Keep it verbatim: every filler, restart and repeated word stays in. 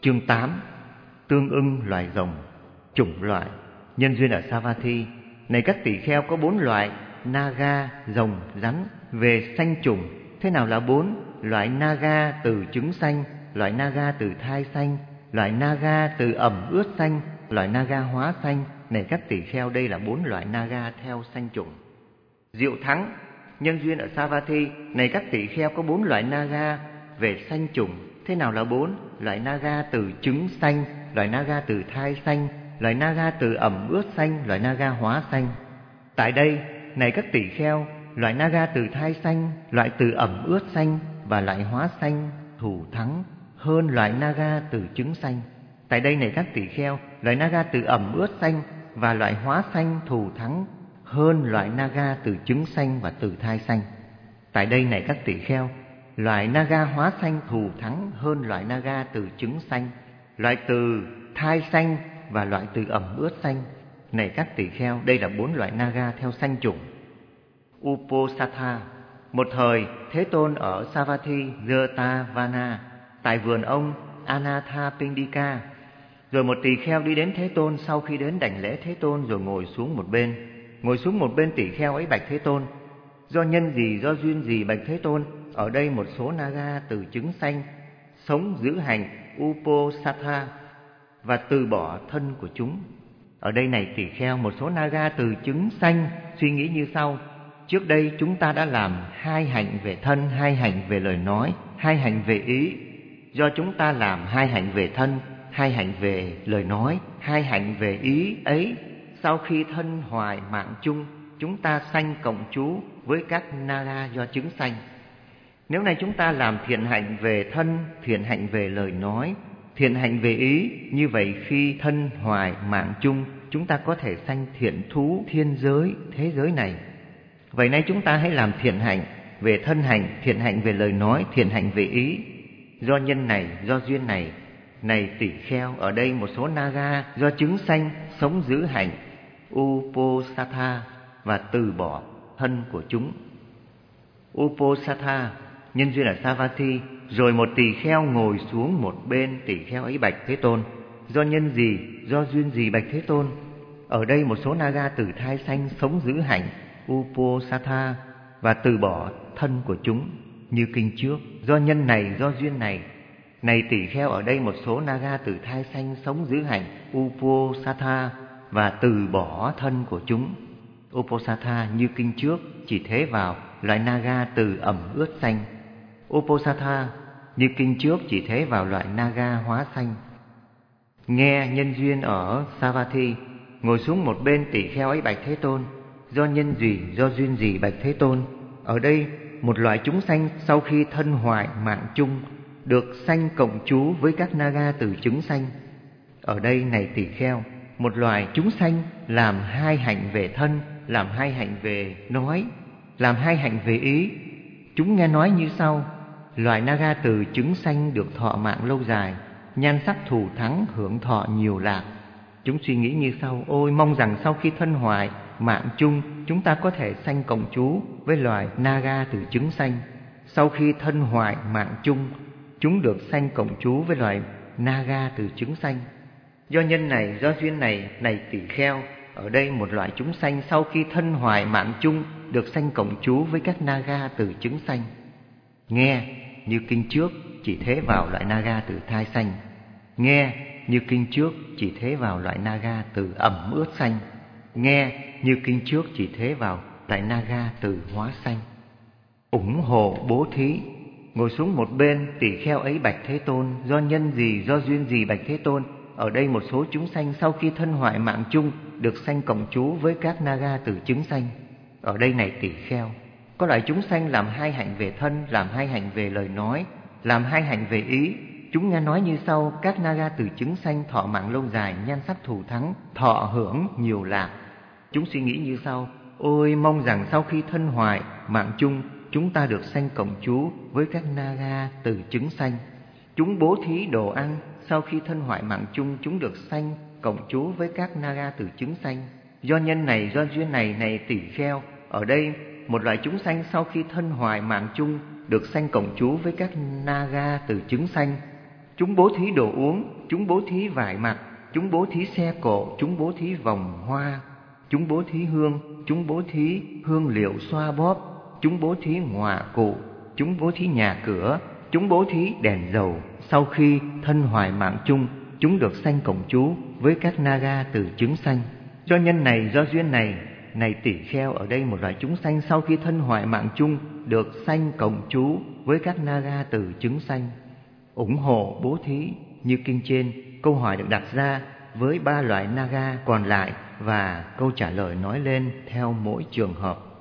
Chương tám. Tương ưng loài rồng. Chủng loại. Nhân duyên ở Savatthi. Này các tỷ kheo, có bốn loại: naga, rồng, rắn. Về sanh chủng, thế nào là bốn? Loại naga từ trứng sanh, loại naga từ thai sanh, loại naga từ ẩm ướt sanh, loại naga hóa sanh. Này các tỷ kheo, đây là bốn loại naga theo sanh chủng. Diệu thắng. Nhân duyên ở Savatthi. Này các tỷ kheo, có bốn loại naga về sanh chủng, thế nào là bốn? Loại naga từ trứng sanh, loại naga từ thai sanh, loại naga từ ẩm ướt sanh, loại naga hóa sanh. Tại đây, này các tỷ kheo, loại naga từ thai sanh, loại từ ẩm ướt sanh và loại hóa sanh thù thắng hơn loại naga từ trứng sanh. Tại đây, này các tỷ kheo, loại naga từ ẩm ướt sanh và loại hóa sanh thù thắng hơn loại naga từ trứng sanh và từ thai sanh. Tại đây, này các tỷ kheo, loại naga hóa sanh thù thắng hơn loại naga từ trứng sanh, loại từ thai sanh và loại từ ẩm ướt sanh. Này các tỷ kheo, đây là bốn loại naga theo sanh chủng. Uposatha. Một thời, Thế Tôn ở Savatthi Jetavana, tại vườn ông Anathapindika. Rồi một tỳ kheo đi đến Thế Tôn. Sau khi đến đảnh lễ Thế Tôn rồi ngồi xuống một bên. Ngồi xuống một bên, tỳ kheo ấy bạch Thế Tôn: do nhân gì, do duyên gì bạch Thế Tôn, ở đây một số naga từ trứng sanh sống giữ hành Uposatha và từ bỏ thân của chúng. Ở đây, này tỳ kheo, một số naga từ trứng sanh suy nghĩ như sau: trước đây chúng ta đã làm hai hạnh về thân, hai hạnh về lời nói, hai hạnh về ý. Do chúng ta làm hai hạnh về thân, hai hạnh về lời nói, hai hạnh về ý ấy, sau khi thân hoại mạng chung, chúng ta sanh cộng trú với các naga do trứng sanh. Nếu này chúng ta làm thiện hạnh về thân, thiện hạnh về lời nói, thiện hạnh về ý, như vậy khi thân hoại mạng chung, chúng ta có thể sanh thiện thú thiên giới, thế giới này. Vậy nay chúng ta hãy làm thiện hạnh về thân hạnh, thiện hạnh về lời nói, thiện hạnh về ý. Do nhân này, do duyên này, này tỷ kheo, ở đây một số naga do trứng sanh sống giữ hạnh Uposatha và từ bỏ thân của chúng. Uposatha. Nhân duyên ở Savatthi. Rồi một tỳ kheo ngồi xuống một bên. Tỳ kheo ấy bạch Thế Tôn: do nhân gì, do duyên gì bạch Thế Tôn, ở đây một số naga từ thai sanh sống giữ hạnh Uposatha và từ bỏ thân của chúng, như kinh trước. Do nhân này, do duyên này, này tỷ kheo, ở đây một số naga từ thai sanh sống giữ hạnh Uposatha và từ bỏ thân của chúng. Uposatha như kinh trước, chỉ thế vào loại naga từ ẩm ướt sanh. Uposatha như kinh trước, chỉ thế vào loại naga hóa sanh. Nghe nhân duyên ở Savatthi. Ngồi xuống một bên, tỷ kheo ấy bạch Thế Tôn: do nhân gì, do duyên gì bạch Thế Tôn, ở đây một loại chúng sanh sau khi thân hoại mạng chung được sanh cộng trú với các naga từ trứng sanh. Ở đây, này tỷ kheo, một loài chúng sanh làm hai hạnh về thân, làm hai hạnh về nói, làm hai hạnh về ý. Chúng nghe nói như sau: loài naga từ trứng sanh được thọ mạng lâu dài, nhan sắc thù thắng, hưởng thọ nhiều lạc. Chúng suy nghĩ như sau: ôi, mong rằng sau khi thân hoại mạng chung, chúng ta có thể sanh cộng trú với loài naga từ trứng sanh. Sau khi thân hoại mạng chung, chúng được sanh cộng trú với loài naga từ trứng sanh. Do nhân này, do duyên này, này tỷ kheo, ở đây một loại chúng sanh sau khi thân hoại mạng chung được sanh cộng trú với các naga từ trứng sanh. Nghe như kinh trước, chỉ thế vào loại naga từ thai sanh. Nghe như kinh trước, chỉ thế vào loại naga từ ẩm ướt sanh. Nghe như kinh trước, chỉ thế vào loại naga từ hóa sanh. Ủng hộ bố thí. Ngồi xuống một bên, tỷ kheo ấy bạch Thế Tôn: do nhân gì, do duyên gì bạch Thế Tôn, ở đây một số chúng sanh sau khi thân hoại mạng chung được sanh cộng trú với các naga từ trứng sanh. Ở đây, này tỷ kheo, có loại chúng sanh làm hai hạnh về thân, làm hai hạnh về lời nói, làm hai hạnh về ý. Chúng nghe nói như sau: các naga từ trứng sanh thọ mạng lâu dài, nhan sắc thù thắng, thọ hưởng nhiều lạc. Chúng suy nghĩ như sau: ôi, mong rằng sau khi thân hoại mạng chung, chúng ta được sanh cộng trú với các naga từ trứng sanh. Chúng bố thí đồ ăn, sau khi thân hoại mạng chung, chúng được sanh cộng trú với các naga từ trứng sanh. Do nhân này, do duyên này, này tỷ kheo, ở đây một loại chúng sanh sau khi thân hoại mạng chung được sanh cộng trú với các naga từ trứng sanh. Chúng bố thí đồ uống, chúng bố thí vải mặc, chúng bố thí xe cộ, chúng bố thí vòng hoa, chúng bố thí hương, chúng bố thí hương liệu xoa bóp, chúng bố thí ngọa cụ, chúng bố thí nhà cửa, chúng bố thí đèn dầu. Sau khi thân hoại mạng chung, chúng được sanh cộng trú với các Naga từ trứng sanh. Do nhân này, do duyên này, này tỷ kheo, ở đây một loài chúng sanh sau khi thân hoại mạng chung được sanh cộng trú với các Naga từ trứng sanh. Ủng hộ bố thí như kinh trên, câu hỏi được đặt ra với ba loại Naga còn lại và câu trả lời nói lên theo mỗi trường hợp.